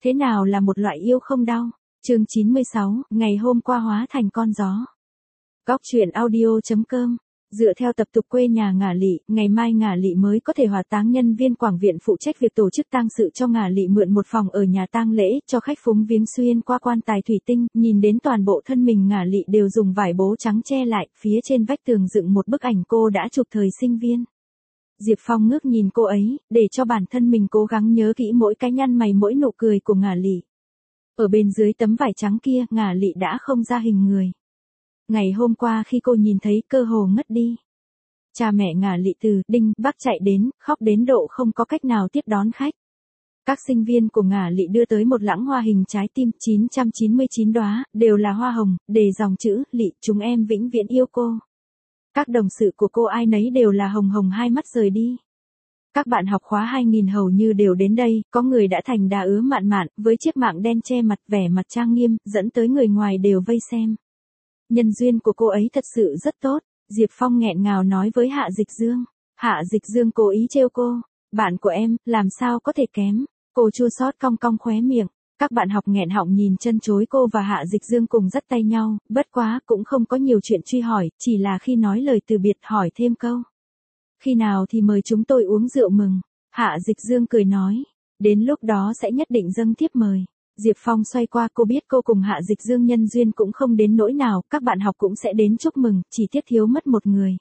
Thế nào là một loại yêu không đau? Chương 96, ngày hôm qua hóa thành con gió. Góc truyện audio.com. Dựa theo tập tục quê nhà Ngả Lị, ngày mai Ngả Lị mới có thể hỏa táng. Nhân viên quảng viện phụ trách việc tổ chức tang sự cho Ngả Lị mượn một phòng ở nhà tang lễ, cho khách phúng viếng xuyên qua quan tài thủy tinh, nhìn đến toàn bộ thân mình Ngả Lị đều dùng vải bố trắng che lại, phía trên vách tường dựng một bức ảnh cô đã chụp thời sinh viên. Diệp Phong ngước nhìn cô ấy, để cho bản thân mình cố gắng nhớ kỹ mỗi cái nhăn mày mỗi nụ cười của Ngả Lị. Ở bên dưới tấm vải trắng kia, Ngả Lị đã không ra hình người. Ngày hôm qua khi cô nhìn thấy cơ hồ ngất đi. Cha mẹ Ngả Lị từ Đinh Bắc chạy đến, khóc đến độ không có cách nào tiếp đón khách. Các sinh viên của Ngả Lị đưa tới một lẵng hoa hình trái tim 999 đóa, đều là hoa hồng, đề dòng chữ Lị chúng em vĩnh viễn yêu cô. Các đồng sự của cô ai nấy đều là hồng hồng hai mắt rời đi. Các bạn học khóa 2000 hầu như đều đến đây, có người đã thành đà ứa mạn mạn, với chiếc mạng đen che mặt vẻ mặt trang nghiêm, dẫn tới người ngoài đều vây xem. Nhân duyên của cô ấy thật sự rất tốt, Diệp Phong nghẹn ngào nói với Hạ Dịch Dương. Hạ Dịch Dương cố ý trêu cô, bạn của em, làm sao có thể kém, cô chua xót cong cong khóe miệng. Các bạn học nghẹn họng nhìn chân chối cô và Hạ Dịch Dương cùng dắt tay nhau, bất quá cũng không có nhiều chuyện truy hỏi, chỉ là khi nói lời từ biệt hỏi thêm câu. Khi nào thì mời chúng tôi uống rượu mừng, Hạ Dịch Dương cười nói, đến lúc đó sẽ nhất định dâng thiếp mời. Diệp Phong xoay qua, cô biết cô cùng Hạ Dịch Dương nhân duyên cũng không đến nỗi nào, các bạn học cũng sẽ đến chúc mừng, chỉ tiếc thiếu mất một người.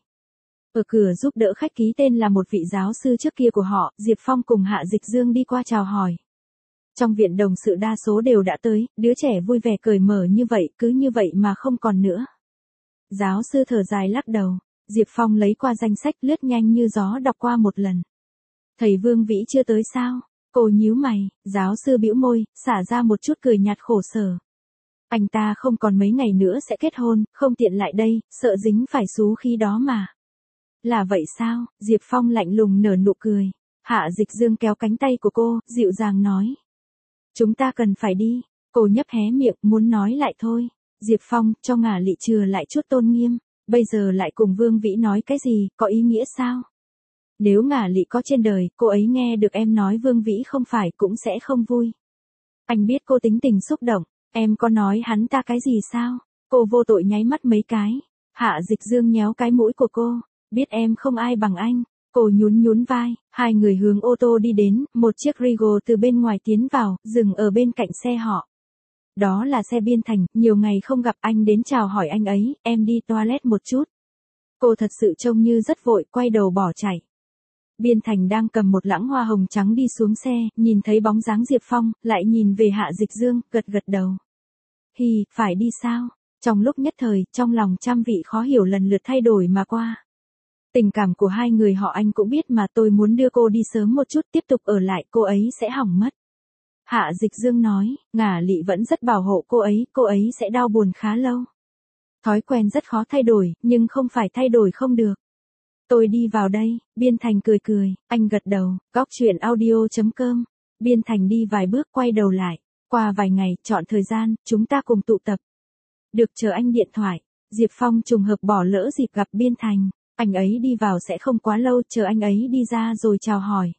Ở cửa giúp đỡ khách ký tên là một vị giáo sư trước kia của họ, Diệp Phong cùng Hạ Dịch Dương đi qua chào hỏi. Trong viện đồng sự đa số đều đã tới, đứa trẻ vui vẻ cởi mở như vậy, cứ như vậy mà không còn nữa. Giáo sư thở dài lắc đầu, Diệp Phong lấy qua danh sách lướt nhanh như gió đọc qua một lần. Thầy Vương Vĩ chưa tới sao? Cô nhíu mày, giáo sư bĩu môi, xả ra một chút cười nhạt khổ sở. Anh ta không còn mấy ngày nữa sẽ kết hôn, không tiện lại đây, sợ dính phải xú khí đó mà. Là vậy sao? Diệp Phong lạnh lùng nở nụ cười. Hạ Dịch Dương kéo cánh tay của cô, dịu dàng nói. Chúng ta cần phải đi. Cô nhấp hé miệng, muốn nói lại thôi. Diệp Phong, cho Ngả Lị chừa lại chút tôn nghiêm. Bây giờ lại cùng Vương Vĩ nói cái gì, có ý nghĩa sao? Nếu Ngả Lị có trên đời, cô ấy nghe được em nói Vương Vĩ không phải cũng sẽ không vui. Anh biết cô tính tình xúc động, em có nói hắn ta cái gì sao? Cô vô tội nháy mắt mấy cái. Hạ Dịch Dương nhéo cái mũi của cô, biết em không ai bằng anh. Cô nhún nhún vai, hai người hướng ô tô đi đến, một chiếc Regal từ bên ngoài tiến vào, dừng ở bên cạnh xe họ. Đó là xe Biên Thành, nhiều ngày không gặp anh đến chào hỏi anh ấy, em đi toilet một chút. Cô thật sự trông như rất vội, quay đầu bỏ chạy. Biên Thành đang cầm một lẵng hoa hồng trắng đi xuống xe, nhìn thấy bóng dáng Diệp Phong, lại nhìn về Hạ Dịch Dương, gật gật đầu. Hi, phải đi sao? Trong lúc nhất thời, trong lòng trăm vị khó hiểu lần lượt thay đổi mà qua. Tình cảm của hai người họ anh cũng biết mà, tôi muốn đưa cô đi sớm một chút, tiếp tục ở lại cô ấy sẽ hỏng mất. Hạ Dịch Dương nói, Ngả Lị vẫn rất bảo hộ cô ấy sẽ đau buồn khá lâu. Thói quen rất khó thay đổi, nhưng không phải thay đổi không được. Tôi đi vào đây, Biên Thành cười cười, anh gật đầu, góc truyện audio.com. Biên Thành đi vài bước quay đầu lại, qua vài ngày, chọn thời gian, chúng ta cùng tụ tập. Được, chờ anh điện thoại. Diệp Phong trùng hợp bỏ lỡ dịp gặp Biên Thành, anh ấy đi vào sẽ không quá lâu, chờ anh ấy đi ra rồi chào hỏi.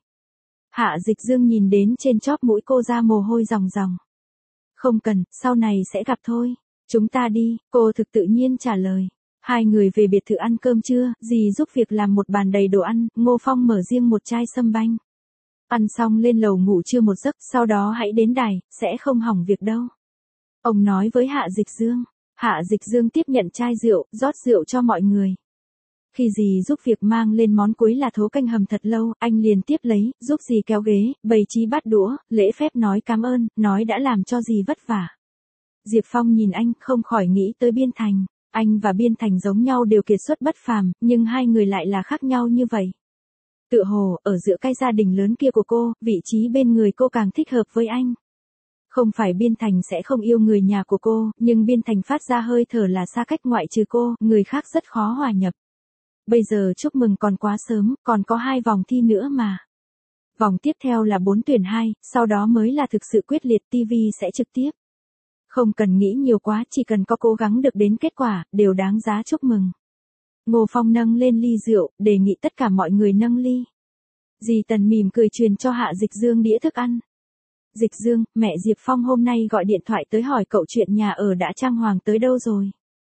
Hạ Dịch Dương nhìn đến trên chóp mũi cô ra mồ hôi ròng ròng. Không cần, sau này sẽ gặp thôi. Chúng ta đi, cô thực tự nhiên trả lời. Hai người về biệt thự ăn cơm trưa, dì giúp việc làm một bàn đầy đồ ăn, Ngô Phong mở riêng một chai sâm banh. Ăn xong lên lầu ngủ trưa một giấc, sau đó hãy đến đài, sẽ không hỏng việc đâu. Ông nói với Hạ Dịch Dương. Hạ Dịch Dương tiếp nhận chai rượu, rót rượu cho mọi người. Khi dì giúp việc mang lên món cuối là thố canh hầm thật lâu, anh liền tiếp lấy, giúp dì kéo ghế, bày trí bát đũa, lễ phép nói cảm ơn, nói đã làm cho dì vất vả. Diệp Phong nhìn anh, không khỏi nghĩ tới Biên Thành. Anh và Biên Thành giống nhau đều kiệt xuất bất phàm, nhưng hai người lại là khác nhau như vậy. Tựa hồ, ở giữa cái gia đình lớn kia của cô, vị trí bên người cô càng thích hợp với anh. Không phải Biên Thành sẽ không yêu người nhà của cô, nhưng Biên Thành phát ra hơi thở là xa cách, ngoại trừ cô, người khác rất khó hòa nhập. Bây giờ chúc mừng còn quá sớm, còn có 2 vòng thi nữa mà. Vòng tiếp theo là 4 tuyển 2, sau đó mới là thực sự quyết liệt, TV sẽ trực tiếp. Không cần nghĩ nhiều quá, chỉ cần có cố gắng được đến kết quả, đều đáng giá chúc mừng. Ngô Phong nâng lên ly rượu, đề nghị tất cả mọi người nâng ly. Dì Tần mỉm cười truyền cho Hạ Dịch Dương đĩa thức ăn. Dịch Dương, mẹ Diệp Phong hôm nay gọi điện thoại tới hỏi cậu chuyện nhà ở đã trang hoàng tới đâu rồi.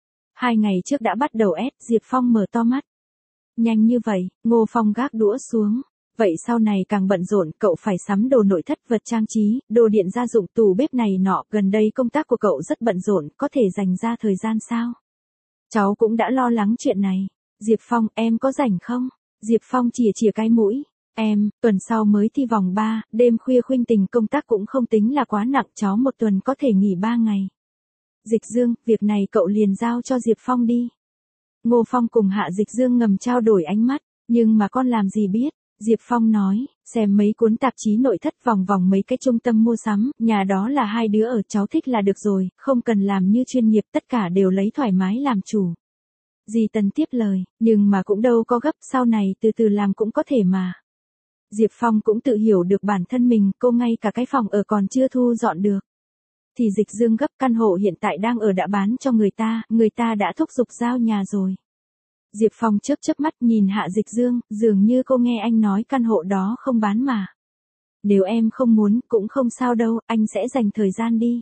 2 ngày trước đã bắt đầu ép, Diệp Phong mở to mắt. Nhanh như vậy, Ngô Phong gác đũa xuống. Vậy sau này càng bận rộn, cậu phải sắm đồ nội thất, vật trang trí, đồ điện gia dụng, tủ bếp này nọ, gần đây công tác của cậu rất bận rộn, có thể dành ra thời gian sao? Cháu cũng đã lo lắng chuyện này. Diệp Phong, em có rảnh không? Diệp Phong chìa chìa cái mũi. Em, tuần sau mới thi vòng 3, đêm khuya khuynh tình, công tác cũng không tính là quá nặng, cháu một tuần có thể nghỉ 3 ngày. Dịch Dương, việc này cậu liền giao cho Diệp Phong đi. Ngô Phong cùng Hạ Dịch Dương ngầm trao đổi ánh mắt, nhưng mà con làm gì biết. Diệp Phong nói, xem mấy cuốn tạp chí nội thất, vòng vòng mấy cái trung tâm mua sắm, nhà đó là 2 đứa ở, cháu thích là được rồi, không cần làm như chuyên nghiệp, tất cả đều lấy thoải mái làm chủ. Dì Tần tiếp lời, nhưng mà cũng đâu có gấp, sau này từ từ làm cũng có thể mà. Diệp Phong cũng tự hiểu được bản thân mình, cô ngay cả cái phòng ở còn chưa thu dọn được. Thì Dịch Dương gấp, căn hộ hiện tại đang ở đã bán cho người ta đã thúc giục giao nhà rồi. Diệp Phong chớp mắt nhìn Hạ Dịch Dương, dường như cô nghe anh nói căn hộ đó không bán mà. Nếu em không muốn, cũng không sao đâu, anh sẽ dành thời gian đi.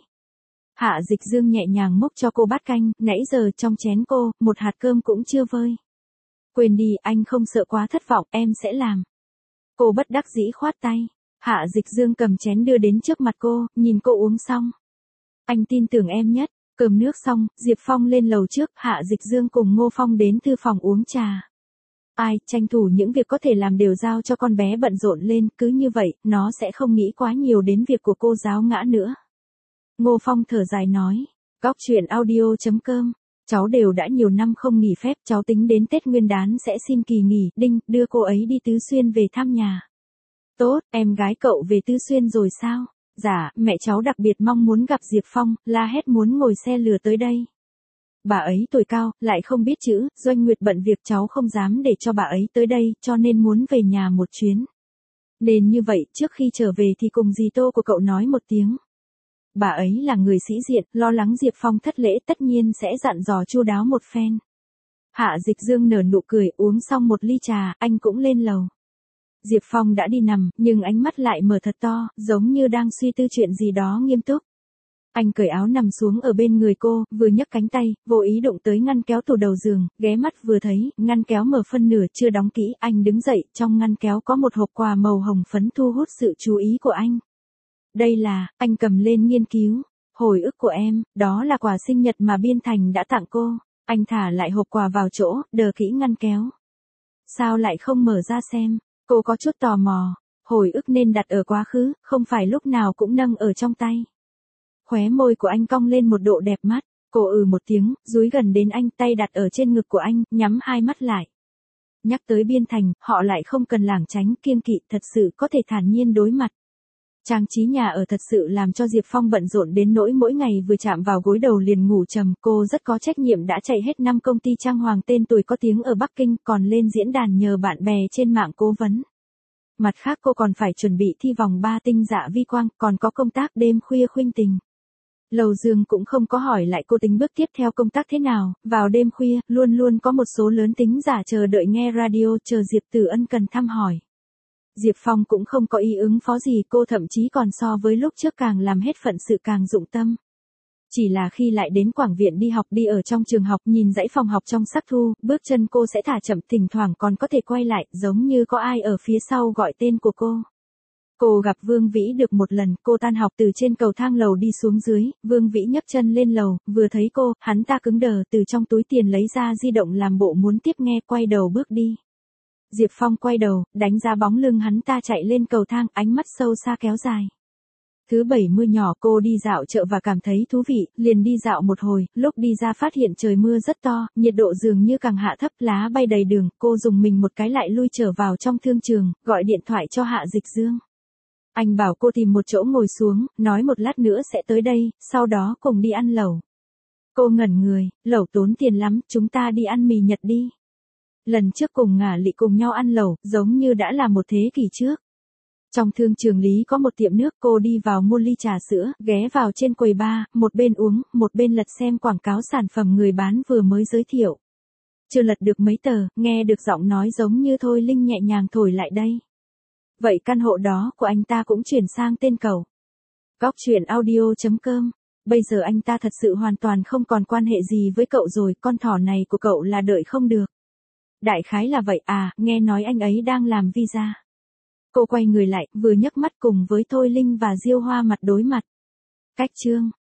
Hạ Dịch Dương nhẹ nhàng múc cho cô bát canh, nãy giờ trong chén cô, một hạt cơm cũng chưa vơi. Quên đi, anh không sợ quá thất vọng, em sẽ làm. Cô bất đắc dĩ khoát tay. Hạ Dịch Dương cầm chén đưa đến trước mặt cô, nhìn cô uống xong. Anh tin tưởng em nhất. Cơm nước xong, Diệp Phong lên lầu trước, Hạ Dịch Dương cùng Ngô Phong đến thư phòng uống trà. Ai, tranh thủ những việc có thể làm đều giao cho con bé bận rộn lên, cứ như vậy, nó sẽ không nghĩ quá nhiều đến việc của cô giáo ngã nữa. Ngô Phong thở dài nói, Góc truyện audio.com, cháu đều đã nhiều năm không nghỉ phép, cháu tính đến Tết Nguyên đán sẽ xin kỳ nghỉ, Đinh, đưa cô ấy đi Tứ Xuyên về thăm nhà. Tốt, em gái cậu về Tứ Xuyên rồi sao? Dạ, mẹ cháu đặc biệt mong muốn gặp Diệp Phong, la hét muốn ngồi xe lừa tới đây. Bà ấy tuổi cao, lại không biết chữ, Doanh Nguyệt bận việc, cháu không dám để cho bà ấy tới đây, cho nên muốn về nhà một chuyến. Nên như vậy, trước khi trở về thì cùng dì Tô của cậu nói một tiếng. Bà ấy là người sĩ diện, lo lắng Diệp Phong thất lễ, tất nhiên sẽ dặn dò chu đáo một phen. Hạ Dịch Dương nở nụ cười, uống xong một ly trà, anh cũng lên lầu. Diệp Phong đã đi nằm, nhưng ánh mắt lại mở thật to, giống như đang suy tư chuyện gì đó nghiêm túc. Anh cởi áo nằm xuống ở bên người cô, vừa nhấc cánh tay, vô ý đụng tới ngăn kéo tủ đầu giường, ghé mắt vừa thấy, ngăn kéo mở phân nửa chưa đóng kỹ, anh đứng dậy, trong ngăn kéo có một hộp quà màu hồng phấn thu hút sự chú ý của anh. Đây là, anh cầm lên nghiên cứu, hồi ức của em, đó là quà sinh nhật mà Biên Thành đã tặng cô. Anh thả lại hộp quà vào chỗ, đờ kỹ ngăn kéo. Sao lại không mở ra xem? Cô có chút tò mò, hồi ức nên đặt ở quá khứ, không phải lúc nào cũng nâng ở trong tay. Khóe môi của anh cong lên một độ đẹp mắt, cô một tiếng, dúi gần đến anh, tay đặt ở trên ngực của anh, nhắm hai mắt lại. Nhắc tới Biên Thành, họ lại không cần lảng tránh, kiêng kỵ, thật sự có thể thản nhiên đối mặt. Trang trí nhà ở thật sự làm cho Diệp Phong bận rộn đến nỗi mỗi ngày vừa chạm vào gối đầu liền ngủ trầm, cô rất có trách nhiệm đã chạy hết 5 công ty trang hoàng tên tuổi có tiếng ở Bắc Kinh, còn lên diễn đàn nhờ bạn bè trên mạng cố vấn. Mặt khác cô còn phải chuẩn bị thi vòng 3 tinh dạ vi quang, còn có công tác đêm khuya khuynh tình. Lầu Dương cũng không có hỏi lại cô tính bước tiếp theo công tác thế nào, vào đêm khuya, luôn luôn có một số lớn tính giả chờ đợi nghe radio, chờ Diệp Tử Ân cần thăm hỏi. Diệp Phong cũng không có ý ứng phó gì, cô thậm chí còn so với lúc trước càng làm hết phận sự càng dụng tâm. Chỉ là khi lại đến Quảng Viện đi học, đi ở trong trường học, nhìn dãy phòng học trong sắc thu, bước chân cô sẽ thả chậm, thỉnh thoảng còn có thể quay lại, giống như có ai ở phía sau gọi tên của cô. Cô gặp Vương Vĩ được một lần, cô tan học từ trên cầu thang lầu đi xuống dưới, Vương Vĩ nhấc chân lên lầu, vừa thấy cô, hắn ta cứng đờ, từ trong túi tiền lấy ra di động làm bộ muốn tiếp nghe, quay đầu bước đi. Diệp Phong quay đầu, đánh ra bóng lưng hắn ta chạy lên cầu thang, ánh mắt sâu xa kéo dài. Thứ 7 mưa nhỏ, cô đi dạo chợ và cảm thấy thú vị, liền đi dạo một hồi, lúc đi ra phát hiện trời mưa rất to, nhiệt độ dường như càng hạ thấp, lá bay đầy đường, cô dùng mình một cái lại lui trở vào trong thương trường, gọi điện thoại cho Hạ Dịch Dương. Anh bảo cô tìm một chỗ ngồi xuống, nói một lát nữa sẽ tới đây, sau đó cùng đi ăn lẩu. Cô ngẩn người, lẩu tốn tiền lắm, chúng ta đi ăn mì Nhật đi. Lần trước cùng Ngả Lị cùng nhau ăn lẩu, giống như đã là một thế kỷ trước. Trong thương trường Lý có một tiệm nước, cô đi vào mua ly trà sữa, ghé vào trên quầy bar, một bên uống, một bên lật xem quảng cáo sản phẩm người bán vừa mới giới thiệu. Chưa lật được mấy tờ, nghe được giọng nói giống như Thôi Linh nhẹ nhàng thổi lại đây. Vậy căn hộ đó của anh ta cũng chuyển sang tên cậu. Góc chuyện audio.com. Bây giờ anh ta thật sự hoàn toàn không còn quan hệ gì với cậu rồi, con thỏ này của cậu là đợi không được. Đại khái là vậy à, nghe nói anh ấy đang làm visa. Cô quay người lại, vừa nhấc mắt cùng với Thôi Linh và Diêu Hoa mặt đối mặt. Cách chương